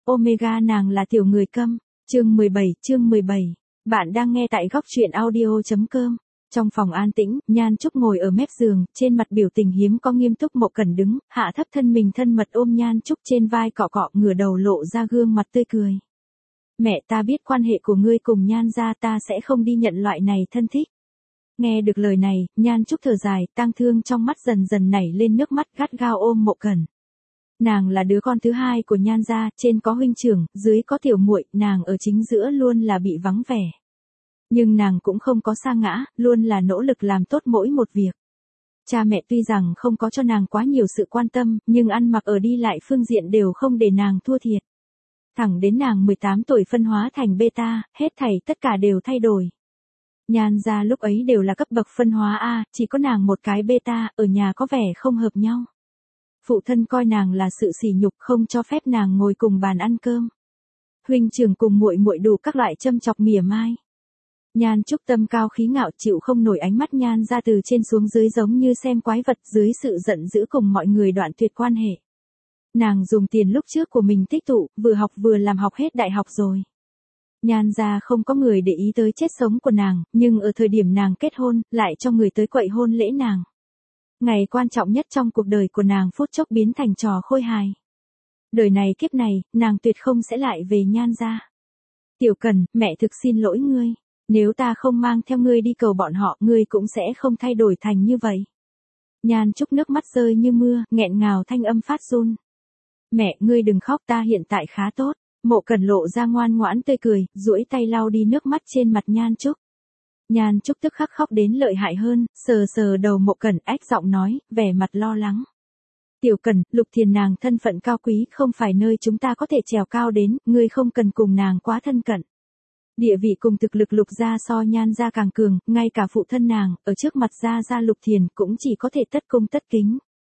Omega nàng là tiểu người câm. Chương 17. Bạn đang nghe tại góc truyện audio.com. Trong phòng an tĩnh, Nhan Trúc ngồi ở mép giường, trên mặt biểu tình hiếm có nghiêm túc. Mộ Cẩn đứng, hạ thấp thân mình thân mật ôm Nhan Trúc trên vai cọ cọ, ngửa đầu lộ ra gương mặt tươi cười. Mẹ, ta biết quan hệ của ngươi cùng Nhan gia, ta sẽ không đi nhận loại này thân thích. Nghe được lời này, Nhan Trúc thở dài, tang thương trong mắt dần dần nảy lên nước mắt, gắt gao ôm Mộ Cẩn. Nàng là đứa con thứ hai của Nhan gia, trên có huynh trưởng, dưới có tiểu muội, nàng ở chính giữa luôn là bị vắng vẻ. Nhưng nàng cũng không có sa ngã, luôn là nỗ lực làm tốt mỗi một việc. Cha mẹ tuy rằng không có cho nàng quá nhiều sự quan tâm, nhưng ăn mặc ở đi lại phương diện đều không để nàng thua thiệt. Thẳng đến nàng 18 tuổi phân hóa thành beta, hết thảy tất cả đều thay đổi. Nhan gia lúc ấy đều là cấp bậc phân hóa A, chỉ có nàng một cái beta, ở nhà có vẻ không hợp nhau. Phụ thân coi nàng là sự sỉ nhục, không cho phép nàng ngồi cùng bàn ăn cơm. Huynh trưởng cùng muội muội đủ các loại châm chọc mỉa mai. Nhan Trúc tâm cao khí ngạo, chịu không nổi ánh mắt Nhan gia từ trên xuống dưới giống như xem quái vật, dưới sự giận dữ cùng mọi người đoạn tuyệt quan hệ. Nàng dùng tiền lúc trước của mình tích tụ, vừa học vừa làm, học hết đại học rồi. Nhan gia không có người để ý tới chết sống của nàng, nhưng ở thời điểm nàng kết hôn, lại cho người tới quậy hôn lễ nàng. Ngày quan trọng nhất trong cuộc đời của nàng phút chốc biến thành trò khôi hài. Đời này kiếp này, nàng tuyệt không sẽ lại về Nhan gia. Tiểu Cần, mẹ thực xin lỗi ngươi. Nếu ta không mang theo ngươi đi cầu bọn họ, ngươi cũng sẽ không thay đổi thành như vậy. Nhan Trúc nước mắt rơi như mưa, nghẹn ngào thanh âm phát run. Mẹ, ngươi đừng khóc, ta hiện tại khá tốt. Mộ Cẩn lộ ra ngoan ngoãn tươi cười, duỗi tay lau đi nước mắt trên mặt Nhan Trúc. Nhan Trúc tức khắc khóc đến lợi hại hơn, sờ sờ đầu Mộ Cẩn, ách giọng nói, vẻ mặt lo lắng. Tiểu Cần, Lục Thiền nàng thân phận cao quý, không phải nơi chúng ta có thể trèo cao đến, ngươi không cần cùng nàng quá thân cận. Địa vị cùng thực lực Lục gia so Nhan gia càng cường, ngay cả phụ thân nàng, ở trước mặt gia Lục Thiền cũng chỉ có thể tất cung tất kính.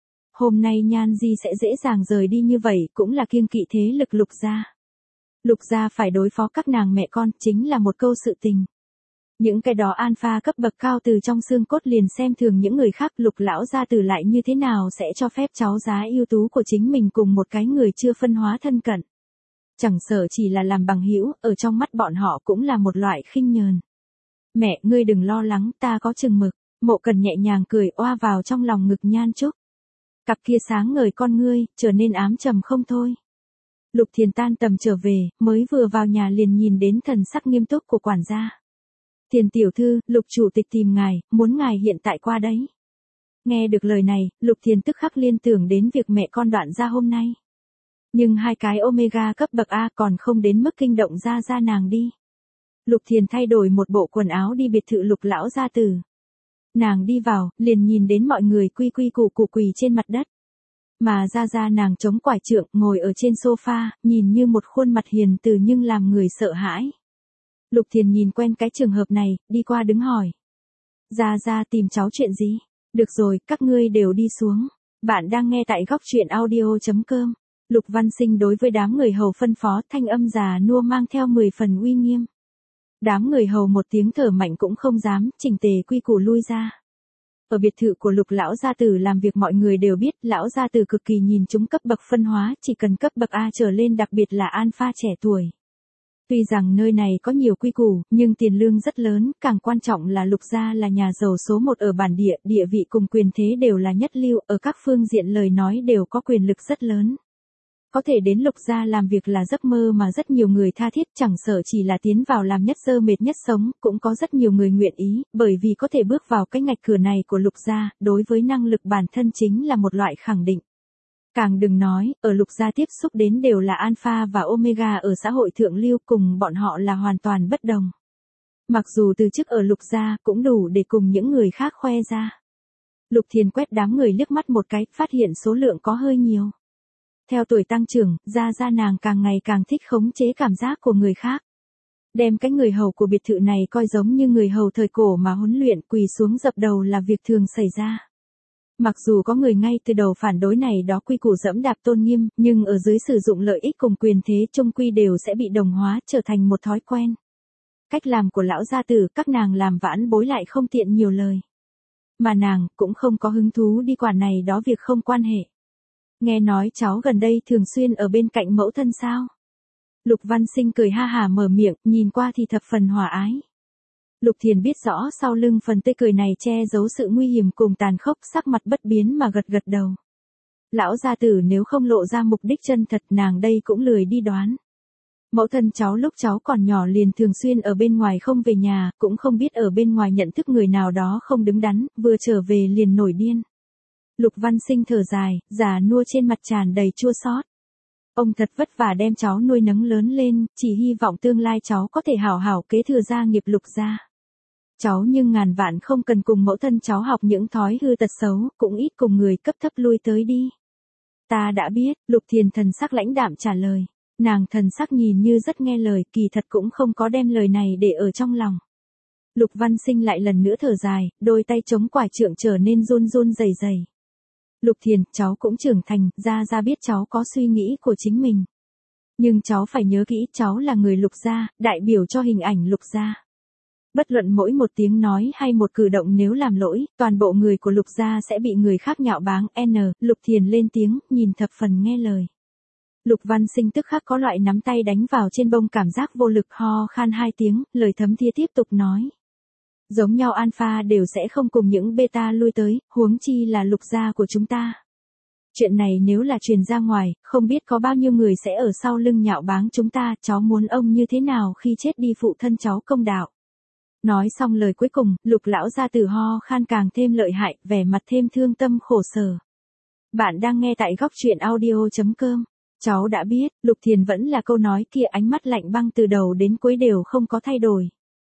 Hôm nay Nhan Di sẽ dễ dàng rời đi như vậy, cũng là kiêng kỵ thế lực Lục gia. Lục gia phải đối phó các nàng mẹ con, chính là một câu sự tình. Những cái đó alpha cấp bậc cao từ trong xương cốt liền xem thường những người khác, Lục lão gia tử lại như thế nào sẽ cho phép cháu giá ưu tú của chính mình cùng một cái người chưa phân hóa thân cận. Chẳng sợ chỉ là làm bằng hữu, ở trong mắt bọn họ cũng là một loại khinh nhờn. Mẹ, ngươi đừng lo lắng, ta có chừng mực. Mộ Cần nhẹ nhàng cười oa vào trong lòng ngực Nhan Trúc. Cặp kia sáng ngời con ngươi, trở nên ám trầm không thôi. Lục Thiền tan tầm trở về, mới vừa vào nhà liền nhìn đến thần sắc nghiêm túc của quản gia. Thiền tiểu thư, Lục chủ tịch tìm ngài, muốn ngài hiện tại qua đấy. Nghe được lời này, Lục Thiền tức khắc liên tưởng đến việc mẹ con Đoạn gia hôm nay. Nhưng hai cái Omega cấp bậc A còn không đến mức kinh động gia nàng đi. Lục Thiền thay đổi một bộ quần áo đi biệt thự Lục lão gia tử. Nàng đi vào, liền nhìn đến mọi người quy quy củ củ quỳ trên mặt đất. Mà gia nàng chống quải trượng, ngồi ở trên sofa, nhìn như một khuôn mặt hiền từ nhưng làm người sợ hãi. Lục Thiền nhìn quen cái trường hợp này, đi qua đứng hỏi. Gia tìm cháu chuyện gì? Được rồi, các ngươi đều đi xuống. Bạn đang nghe tại góc truyện audio.com. Lục Văn Sinh đối với đám người hầu phân phó, thanh âm già nua mang theo 10 phần uy nghiêm. Đám người hầu một tiếng thở mạnh cũng không dám, chỉnh tề quy củ lui ra. Ở biệt thự của Lục lão gia tử làm việc mọi người đều biết, lão gia tử cực kỳ nhìn chúng cấp bậc phân hóa, chỉ cần cấp bậc A trở lên, đặc biệt là alpha trẻ tuổi. Tuy rằng nơi này có nhiều quy củ, nhưng tiền lương rất lớn, càng quan trọng là Lục gia là nhà giàu số 1 ở bản địa, địa vị cùng quyền thế đều là nhất lưu, ở các phương diện lời nói đều có quyền lực rất lớn. Có thể đến Lục gia làm việc là giấc mơ mà rất nhiều người tha thiết, chẳng sợ chỉ là tiến vào làm nhất dơ mệt nhất sống, cũng có rất nhiều người nguyện ý, bởi vì có thể bước vào cái ngạch cửa này của Lục gia, đối với năng lực bản thân chính là một loại khẳng định. Càng đừng nói, ở Lục gia tiếp xúc đến đều là alpha và omega ở xã hội thượng lưu, cùng bọn họ là hoàn toàn bất đồng. Mặc dù từ chức ở Lục gia cũng đủ để cùng những người khác khoe ra. Lục Thiền quét đám người liếc mắt một cái, phát hiện số lượng có hơi nhiều. Theo tuổi tăng trưởng, gia nàng càng ngày càng thích khống chế cảm giác của người khác. Đem cái người hầu của biệt thự này coi giống như người hầu thời cổ mà huấn luyện, quỳ xuống dập đầu là việc thường xảy ra. Mặc dù có người ngay từ đầu phản đối này đó quy củ dẫm đạp tôn nghiêm, nhưng ở dưới sử dụng lợi ích cùng quyền thế chung quy đều sẽ bị đồng hóa, trở thành một thói quen. Cách làm của lão gia tử, các nàng làm vãn bối lại không tiện nhiều lời. Mà nàng cũng không có hứng thú đi quản này đó việc không quan hệ. Nghe nói cháu gần đây thường xuyên ở bên cạnh mẫu thân sao? Lục Văn Sinh cười ha hả mở miệng, nhìn qua thì thập phần hòa ái. Lục Thiền biết rõ sau lưng phần tươi cười này che giấu sự nguy hiểm cùng tàn khốc, sắc mặt bất biến mà gật gật đầu. Lão gia tử nếu không lộ ra mục đích chân thật, nàng đây cũng lười đi đoán. Mẫu thân cháu lúc cháu còn nhỏ liền thường xuyên ở bên ngoài không về nhà, cũng không biết ở bên ngoài nhận thức người nào đó không đứng đắn, vừa trở về liền nổi điên. Lục Văn Sinh thở dài, già nua trên mặt tràn đầy chua xót. Ông thật vất vả đem cháu nuôi nấng lớn lên, chỉ hy vọng tương lai cháu có thể hảo hảo kế thừa gia nghiệp Lục gia. Cháu nhưng ngàn vạn không cần cùng mẫu thân cháu học những thói hư tật xấu, cũng ít cùng người cấp thấp lui tới đi. Ta đã biết, Lục Thiền thần sắc lãnh đạm trả lời. Nàng thần sắc nhìn như rất nghe lời, kỳ thật cũng không có đem lời này để ở trong lòng. Lục Văn Sinh lại lần nữa thở dài, đôi tay chống quải trượng trở nên run run rẩy rẩy. Lục Thiền, cháu cũng trưởng thành, ra biết cháu có suy nghĩ của chính mình. Nhưng cháu phải nhớ kỹ, cháu là người Lục gia, đại biểu cho hình ảnh Lục gia. Bất luận mỗi một tiếng nói hay một cử động nếu làm lỗi, toàn bộ người của Lục gia sẽ bị người khác nhạo báng. Lục Thiền lên tiếng, nhìn thập phần nghe lời. Lục Văn Sinh tức khắc có loại nắm tay đánh vào trên bông cảm giác vô lực, ho khan 2 tiếng, lời thấm thía tiếp tục nói. Giống nhau alpha đều sẽ không cùng những beta lui tới, huống chi là Lục gia của chúng ta. Chuyện này nếu là truyền ra ngoài, không biết có bao nhiêu người sẽ ở sau lưng nhạo báng chúng ta, cháu muốn ông như thế nào khi chết đi phụ thân cháu công đạo. Nói xong lời cuối cùng, Lục lão gia tử ho khan càng thêm lợi hại, vẻ mặt thêm thương tâm khổ sở. Bạn đang nghe tại góc truyện audio.com. Cháu đã biết, Lục Thiền vẫn là câu nói kia, ánh mắt lạnh băng từ đầu đến cuối đều không có thay đổi.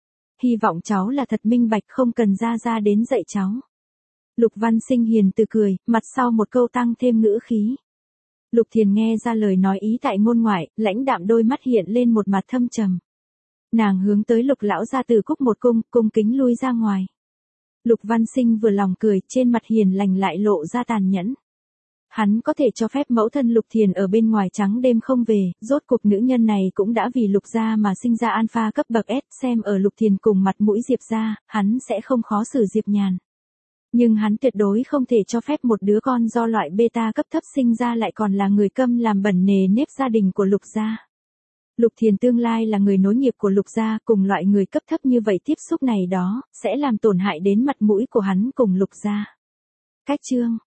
Hy vọng cháu là thật minh bạch, không cần ra đến dạy cháu. Lục Văn Sinh hiền từ cười, mặt sau một câu tăng thêm ngữ khí. Lục Thiền nghe ra lời nói ý tại ngôn ngoại, lãnh đạm đôi mắt hiện lên một mặt thâm trầm. Nàng hướng tới Lục lão gia tử cúc một cung kính lui ra ngoài. Lục Văn Sinh vừa lòng cười, trên mặt hiền lành lại lộ ra tàn nhẫn. Hắn có thể cho phép mẫu thân Lục Thiền ở bên ngoài trắng đêm không về, rốt cuộc nữ nhân này cũng đã vì Lục gia mà sinh ra alpha cấp bậc S, xem ở Lục Thiền cùng mặt mũi Diệp gia, hắn sẽ không khó xử Diệp Nhàn. Nhưng hắn tuyệt đối không thể cho phép một đứa con do loại beta cấp thấp sinh ra lại còn là người câm làm bẩn nề nếp gia đình của Lục gia. Lục Thiền tương lai là người nối nghiệp của Lục gia, cùng loại người cấp thấp như vậy tiếp xúc này đó, sẽ làm tổn hại đến mặt mũi của hắn cùng Lục gia. Cách chương